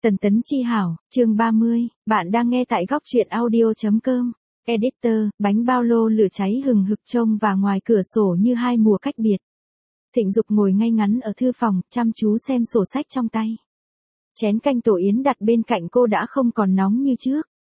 Tần Tấn Chi hảo, chương 30, bạn đang nghe tại góc truyện audio.com. Editor, bánh bao lô lửa cháy hừng hực trông và ngoài cửa sổ như hai mùa cách biệt. Thịnh Dục ngồi ngay ngắn ở thư phòng, chăm chú xem sổ sách trong tay. Chén canh tổ yến đặt bên cạnh cô đã không còn nóng như trước.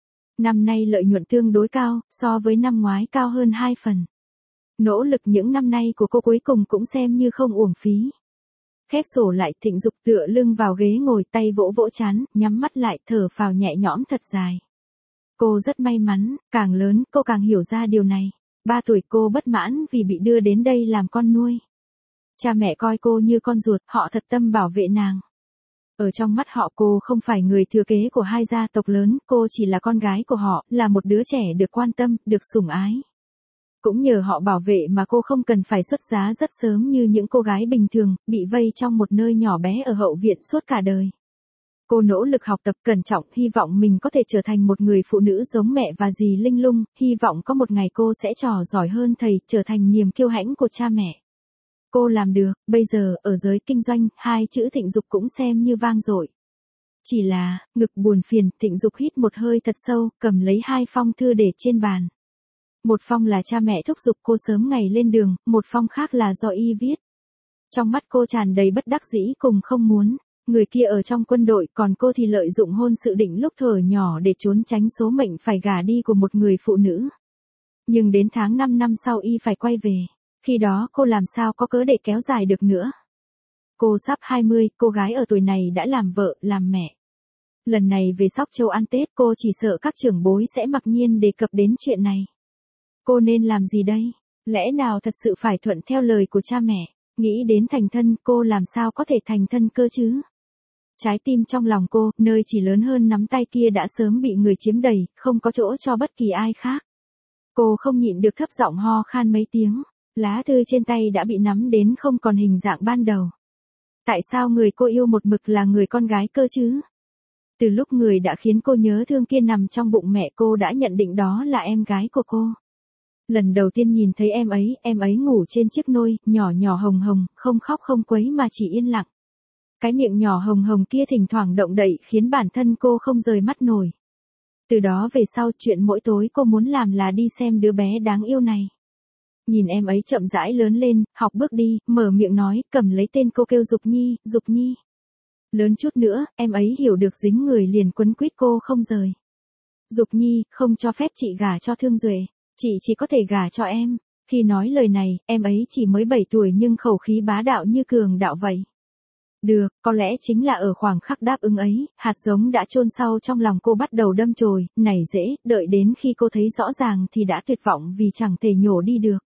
Năm nay lợi nhuận tương đối cao, so với năm ngoái cao hơn 2 phần. Nỗ lực những năm nay của cô cuối cùng cũng xem như không uổng phí. Khép sổ lại, Thịnh Dục tựa lưng vào ghế ngồi, tay vỗ vỗ trán, nhắm mắt lại, thở phào nhẹ nhõm thật dài. Cô rất may mắn, càng lớn cô càng hiểu ra điều này. 3 tuổi cô bất mãn vì bị đưa đến đây làm con nuôi. Cha mẹ coi cô như con ruột, họ thật tâm bảo vệ nàng. Ở trong mắt họ cô không phải người thừa kế của hai gia tộc lớn, cô chỉ là con gái của họ, là một đứa trẻ được quan tâm, được sủng ái. Cũng nhờ họ bảo vệ mà cô không cần phải xuất giá rất sớm như những cô gái bình thường, bị vây trong một nơi nhỏ bé ở hậu viện suốt cả đời. Cô nỗ lực học tập cẩn trọng, hy vọng mình có thể trở thành một người phụ nữ giống mẹ và dì Linh Lung, hy vọng có một ngày cô sẽ trò giỏi hơn thầy, trở thành niềm kiêu hãnh của cha mẹ. Cô làm được, bây giờ, ở giới kinh doanh, 2 chữ Thịnh Dục cũng xem như vang dội. Chỉ là, ngực buồn phiền, Thịnh Dục hít một hơi thật sâu, cầm lấy 2 phong thư để trên bàn. Một phong là cha mẹ thúc giục cô sớm ngày lên đường, một phong khác là do y viết. Trong mắt cô tràn đầy bất đắc dĩ cùng không muốn. Người kia ở trong quân đội, còn cô thì lợi dụng hôn sự định lúc thuở nhỏ để trốn tránh số mệnh phải gả đi của một người phụ nữ. Nhưng đến tháng 5 năm sau y phải quay về. Khi đó cô làm sao có cớ để kéo dài được nữa. Cô sắp 20, cô gái ở tuổi này đã làm vợ, làm mẹ. Lần này về Sóc Châu ăn Tết, cô chỉ sợ các trưởng bối sẽ mặc nhiên đề cập đến chuyện này. Cô nên làm gì đây? Lẽ nào thật sự phải thuận theo lời của cha mẹ? Nghĩ đến thành thân, cô làm sao có thể thành thân cơ chứ? Trái tim trong lòng cô, nơi chỉ lớn hơn nắm tay kia đã sớm bị người chiếm đầy, không có chỗ cho bất kỳ ai khác. Cô không nhịn được thấp giọng ho khan mấy tiếng. Lá thư trên tay đã bị nắm đến không còn hình dạng ban đầu. Tại sao người cô yêu một mực là người con gái cơ chứ? Từ lúc người đã khiến cô nhớ thương kia nằm trong bụng mẹ cô đã nhận định đó là em gái của cô. Lần đầu tiên nhìn thấy em ấy ngủ trên chiếc nôi, nhỏ nhỏ hồng hồng, không khóc không quấy mà chỉ yên lặng. Cái miệng nhỏ hồng hồng kia thỉnh thoảng động đậy khiến bản thân cô không rời mắt nổi. Từ đó về sau, chuyện mỗi tối cô muốn làm là đi xem đứa bé đáng yêu này. Nhìn em ấy chậm rãi lớn lên, học bước đi, mở miệng nói, cầm lấy tên cô kêu Dục Nhi, Dục Nhi. Lớn chút nữa, em ấy hiểu được dính người liền quấn quýt cô không rời. Dục Nhi, không cho phép chị gả cho Thương Duệ, chị chỉ có thể gả cho em. Khi nói lời này, em ấy chỉ mới 7 tuổi nhưng khẩu khí bá đạo như cường đạo vậy. Được, có lẽ chính là ở khoảng khắc đáp ứng ấy, hạt giống đã chôn sâu trong lòng cô bắt đầu đâm chồi, nảy rễ, đợi đến khi cô thấy rõ ràng thì đã tuyệt vọng vì chẳng thể nhổ đi được.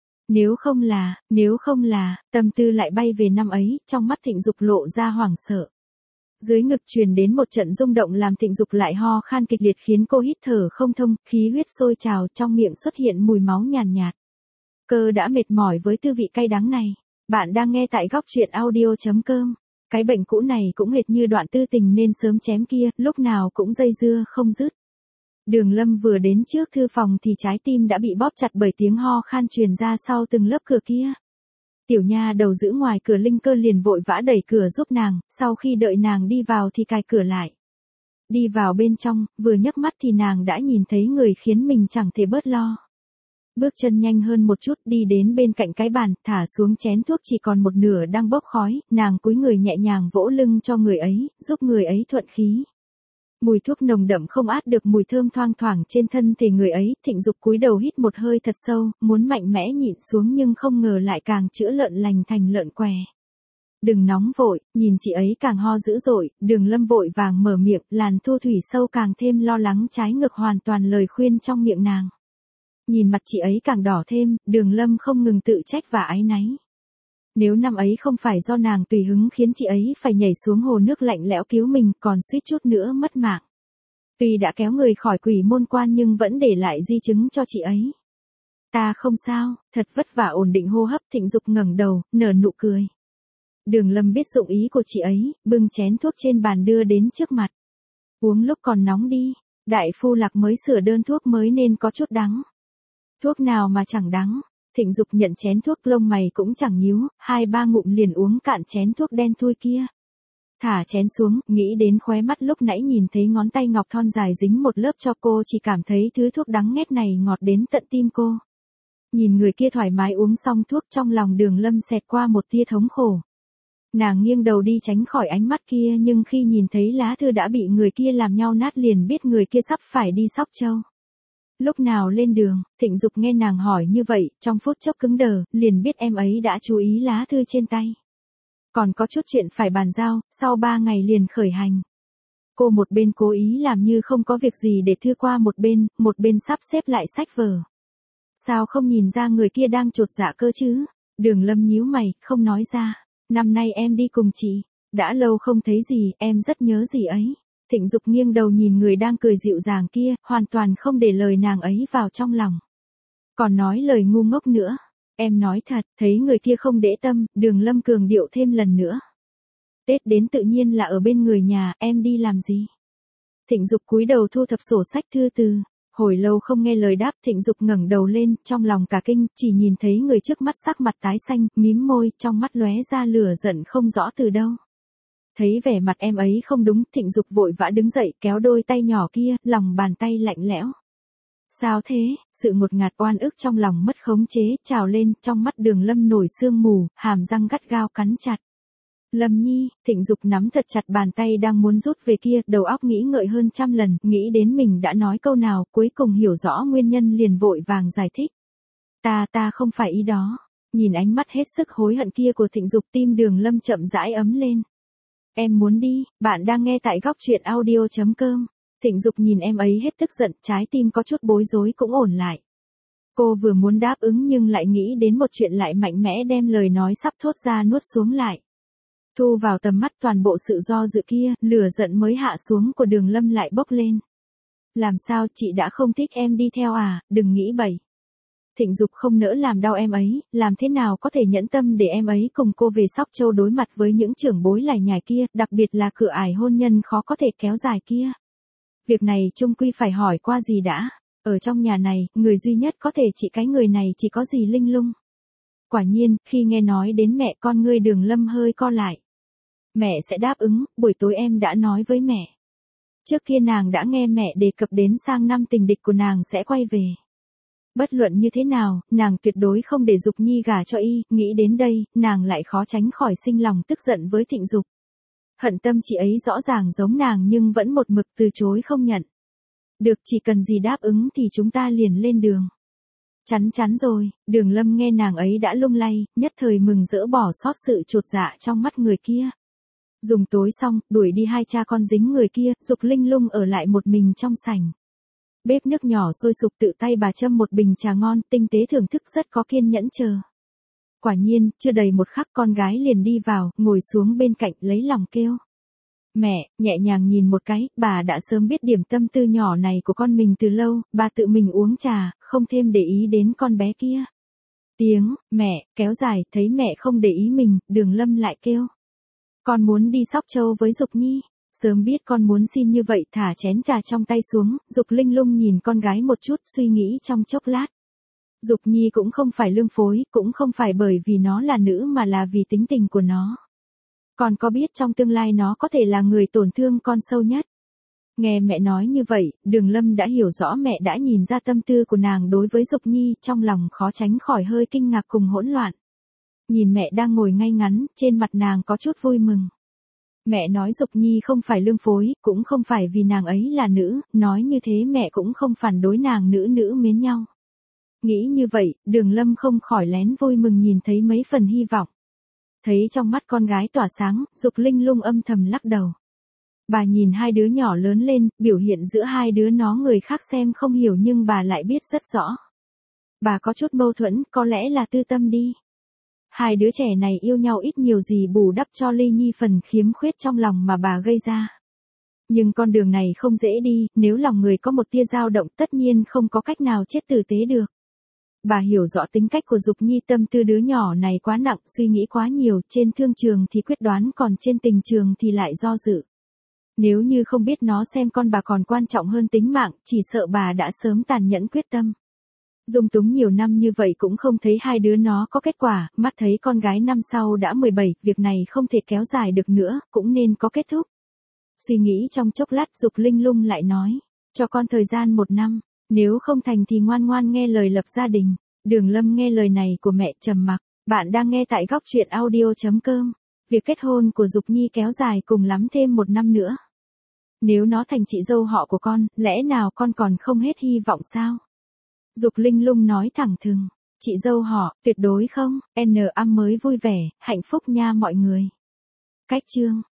Nếu không là, tâm tư lại bay về năm ấy, trong mắt Thịnh Dục lộ ra hoảng sợ. Dưới ngực truyền đến một trận rung động làm Thịnh Dục lại ho khan kịch liệt khiến cô hít thở không thông, khí huyết sôi trào, trong miệng xuất hiện mùi máu nhàn nhạt. Cơ đã mệt mỏi với tư vị cay đắng này. Bạn đang nghe tại góc truyện audio.com. Cái bệnh cũ này cũng hệt như đoạn tư tình nên sớm chém kia, lúc nào cũng dây dưa không dứt. Đường Lâm vừa đến trước thư phòng thì trái tim đã bị bóp chặt bởi tiếng ho khan truyền ra sau từng lớp cửa kia. Tiểu nha đầu giữ ngoài cửa Linh Cơ liền vội vã đẩy cửa giúp nàng, sau khi đợi nàng đi vào thì cài cửa lại. Đi vào bên trong, vừa nhấc mắt thì nàng đã nhìn thấy người khiến mình chẳng thể bớt lo. Bước chân nhanh hơn một chút đi đến bên cạnh cái bàn, thả xuống chén thuốc chỉ còn một nửa đang bốc khói, nàng cúi người nhẹ nhàng vỗ lưng cho người ấy, giúp người ấy thuận khí. Mùi thuốc nồng đậm không át được mùi thơm thoang thoảng trên thân thể người ấy, Thịnh Dục cúi đầu hít một hơi thật sâu, muốn mạnh mẽ nhịn xuống nhưng không ngờ lại càng chữa lợn lành thành lợn què. Đừng nóng vội, nhìn chị ấy càng ho dữ dội, Đường Lâm vội vàng mở miệng, Làn Thu Thủy sâu càng thêm lo lắng trái ngược hoàn toàn lời khuyên trong miệng nàng. Nhìn mặt chị ấy càng đỏ thêm, Đường Lâm không ngừng tự trách và áy náy. Nếu năm ấy không phải do nàng tùy hứng khiến chị ấy phải nhảy xuống hồ nước lạnh lẽo cứu mình, còn suýt chút nữa mất mạng. Tuy đã kéo người khỏi Quỷ Môn Quan nhưng vẫn để lại di chứng cho chị ấy. Ta không sao, thật vất vả ổn định hô hấp. Thịnh Dục ngẩng đầu, nở nụ cười. Đường Lâm biết dụng ý của chị ấy, bưng chén thuốc trên bàn đưa đến trước mặt. Uống lúc còn nóng đi, đại phu Lạc mới sửa đơn thuốc mới nên có chút đắng. Thuốc nào mà chẳng đắng. Thịnh Dục nhận chén thuốc, lông mày cũng chẳng nhíu, 2-3 ngụm liền uống cạn chén thuốc đen thui kia. Thả chén xuống, nghĩ đến khóe mắt lúc nãy nhìn thấy ngón tay ngọc thon dài dính một lớp cho cô, chỉ cảm thấy thứ thuốc đắng nghét này ngọt đến tận tim cô. Nhìn người kia thoải mái uống xong thuốc, trong lòng Đường Lâm xẹt qua một tia thống khổ. Nàng nghiêng đầu đi tránh khỏi ánh mắt kia, nhưng khi nhìn thấy lá thư đã bị người kia làm nhau nát liền biết người kia sắp phải đi Sóc Châu. Lúc nào lên đường, Thịnh Dục nghe nàng hỏi như vậy, trong phút chốc cứng đờ, liền biết em ấy đã chú ý lá thư trên tay. Còn có chút chuyện phải bàn giao, sau 3 ngày liền khởi hành. Cô một bên cố ý làm như không có việc gì để thư qua một bên sắp xếp lại sách vở. Sao không nhìn ra người kia đang chột dạ cơ chứ? Đường Lâm nhíu mày, không nói ra. Năm nay em đi cùng chị. Đã lâu không thấy gì, em rất nhớ gì ấy. Thịnh Dục nghiêng đầu nhìn người đang cười dịu dàng kia, hoàn toàn không để lời nàng ấy vào trong lòng. Còn nói lời ngu ngốc nữa. Em nói thật, thấy người kia không để tâm, Đường Lâm cường điệu thêm lần nữa. Tết đến tự nhiên là ở bên người nhà, em đi làm gì? Thịnh Dục cúi đầu thu thập sổ sách thư từ. Hồi lâu không nghe lời đáp, Thịnh Dục ngẩng đầu lên, trong lòng cả kinh, chỉ nhìn thấy người trước mắt sắc mặt tái xanh, mím môi, trong mắt lóe ra lửa giận không rõ từ đâu. Thấy vẻ mặt em ấy không đúng, Thịnh Dục vội vã đứng dậy, kéo đôi tay nhỏ kia, lòng bàn tay lạnh lẽo. Sao thế? Sự ngột ngạt oan ức trong lòng mất khống chế, trào lên, trong mắt Đường Lâm nổi sương mù, hàm răng gắt gao cắn chặt. Lâm Nhi, Thịnh Dục nắm thật chặt bàn tay đang muốn rút về kia, đầu óc nghĩ ngợi hơn trăm lần, nghĩ đến mình đã nói câu nào, cuối cùng hiểu rõ nguyên nhân liền vội vàng giải thích. Ta không phải ý đó. Nhìn ánh mắt hết sức hối hận kia của Thịnh Dục, tim Đường Lâm chậm rãi ấm lên. Em muốn đi, bạn đang nghe tại góc truyện audio.com. Thịnh Dục nhìn em ấy hết tức giận, trái tim có chút bối rối cũng ổn lại. Cô vừa muốn đáp ứng nhưng lại nghĩ đến một chuyện lại mạnh mẽ đem lời nói sắp thốt ra nuốt xuống lại. Thu vào tầm mắt toàn bộ sự do dự kia, lửa giận mới hạ xuống của Đường Lâm lại bốc lên. Làm sao, chị đã không thích em đi theo à, đừng nghĩ bậy. Thịnh Dục không nỡ làm đau em ấy, làm thế nào có thể nhẫn tâm để em ấy cùng cô về Sóc Châu đối mặt với những trưởng bối lải nhải kia, đặc biệt là cửa ải hôn nhân khó có thể kéo dài kia. Việc này chung quy phải hỏi qua gì đã. Ở trong nhà này, người duy nhất có thể trị cái người này chỉ có dì Linh Lung. Quả nhiên, khi nghe nói đến mẹ, con ngươi Đường Lâm hơi co lại. Mẹ sẽ đáp ứng, buổi tối em đã nói với mẹ. Trước kia nàng đã nghe mẹ đề cập đến sang năm tình địch của nàng sẽ quay về. Bất luận như thế nào, nàng tuyệt đối không để Dục Nhi gả cho y, nghĩ đến đây, nàng lại khó tránh khỏi sinh lòng tức giận với Thịnh Dục. Hận tâm chị ấy rõ ràng giống nàng nhưng vẫn một mực từ chối không nhận. Được, chỉ cần gì đáp ứng thì chúng ta liền lên đường. Chắn rồi, Đường Lâm nghe nàng ấy đã lung lay, nhất thời mừng rỡ bỏ sót sự chột dạ trong mắt người kia. Dùng tối xong, đuổi đi hai cha con dính người kia, Dục Linh Lung ở lại một mình trong sảnh. Bếp nước nhỏ sôi sục, tự tay bà châm một bình trà ngon, tinh tế thưởng thức, rất có kiên nhẫn chờ. Quả nhiên, chưa đầy một khắc con gái liền đi vào, ngồi xuống bên cạnh lấy lòng kêu. Mẹ, nhẹ nhàng nhìn một cái, bà đã sớm biết điểm tâm tư nhỏ này của con mình từ lâu, bà tự mình uống trà, không thêm để ý đến con bé kia. Tiếng, mẹ, kéo dài, thấy mẹ không để ý mình, Đường Lâm lại kêu. Con muốn đi Sóc Châu với Dục Nhi. Sớm biết con muốn xin như vậy, thả chén trà trong tay xuống, Dục Linh Lung nhìn con gái một chút, suy nghĩ trong chốc lát. Dục Nhi cũng không phải lương phối, cũng không phải bởi vì nó là nữ mà là vì tính tình của nó. Con có biết trong tương lai nó có thể là người tổn thương con sâu nhất. Nghe mẹ nói như vậy, Đường Lâm đã hiểu rõ mẹ đã nhìn ra tâm tư của nàng đối với Dục Nhi, trong lòng khó tránh khỏi hơi kinh ngạc cùng hỗn loạn. Nhìn mẹ đang ngồi ngay ngắn, trên mặt nàng có chút vui mừng. Mẹ nói Dục Nhi không phải lương phối, cũng không phải vì nàng ấy là nữ, nói như thế mẹ cũng không phản đối nàng nữ mến nhau. Nghĩ như vậy, Đường Lâm không khỏi lén vui mừng nhìn thấy mấy phần hy vọng. Thấy trong mắt con gái tỏa sáng, Dục Linh Lung âm thầm lắc đầu. Bà nhìn hai đứa nhỏ lớn lên, biểu hiện giữa hai đứa nó người khác xem không hiểu nhưng bà lại biết rất rõ. Bà có chút mâu thuẫn, có lẽ là tư tâm đi. Hai đứa trẻ này yêu nhau ít nhiều gì bù đắp cho Ly Nhi phần khiếm khuyết trong lòng mà bà gây ra. Nhưng con đường này không dễ đi, nếu lòng người có một tia dao động tất nhiên không có cách nào chết tử tế được. Bà hiểu rõ tính cách của Dục Nhi, tâm tư đứa nhỏ này quá nặng, suy nghĩ quá nhiều, trên thương trường thì quyết đoán còn trên tình trường thì lại do dự. Nếu như không biết nó xem con bà còn quan trọng hơn tính mạng, chỉ sợ bà đã sớm tàn nhẫn quyết tâm. Dung túng nhiều năm như vậy cũng không thấy hai đứa nó có kết quả, mắt thấy con gái năm sau đã 17, việc này không thể kéo dài được nữa, cũng nên có kết thúc. Suy nghĩ trong chốc lát Dục Linh Lung lại nói, cho con thời gian 1 năm, nếu không thành thì ngoan ngoan nghe lời lập gia đình. Đường Lâm nghe lời này của mẹ trầm mặc. Bạn đang nghe tại góc truyện audio.com. Việc kết hôn của Dục Nhi kéo dài cùng lắm thêm 1 năm nữa. Nếu nó thành chị dâu họ của con, lẽ nào con còn không hết hy vọng sao? Dục Linh Lung nói thẳng thừng, chị dâu họ, tuyệt đối không, N.A. mới vui vẻ, hạnh phúc nha mọi người. Cách chương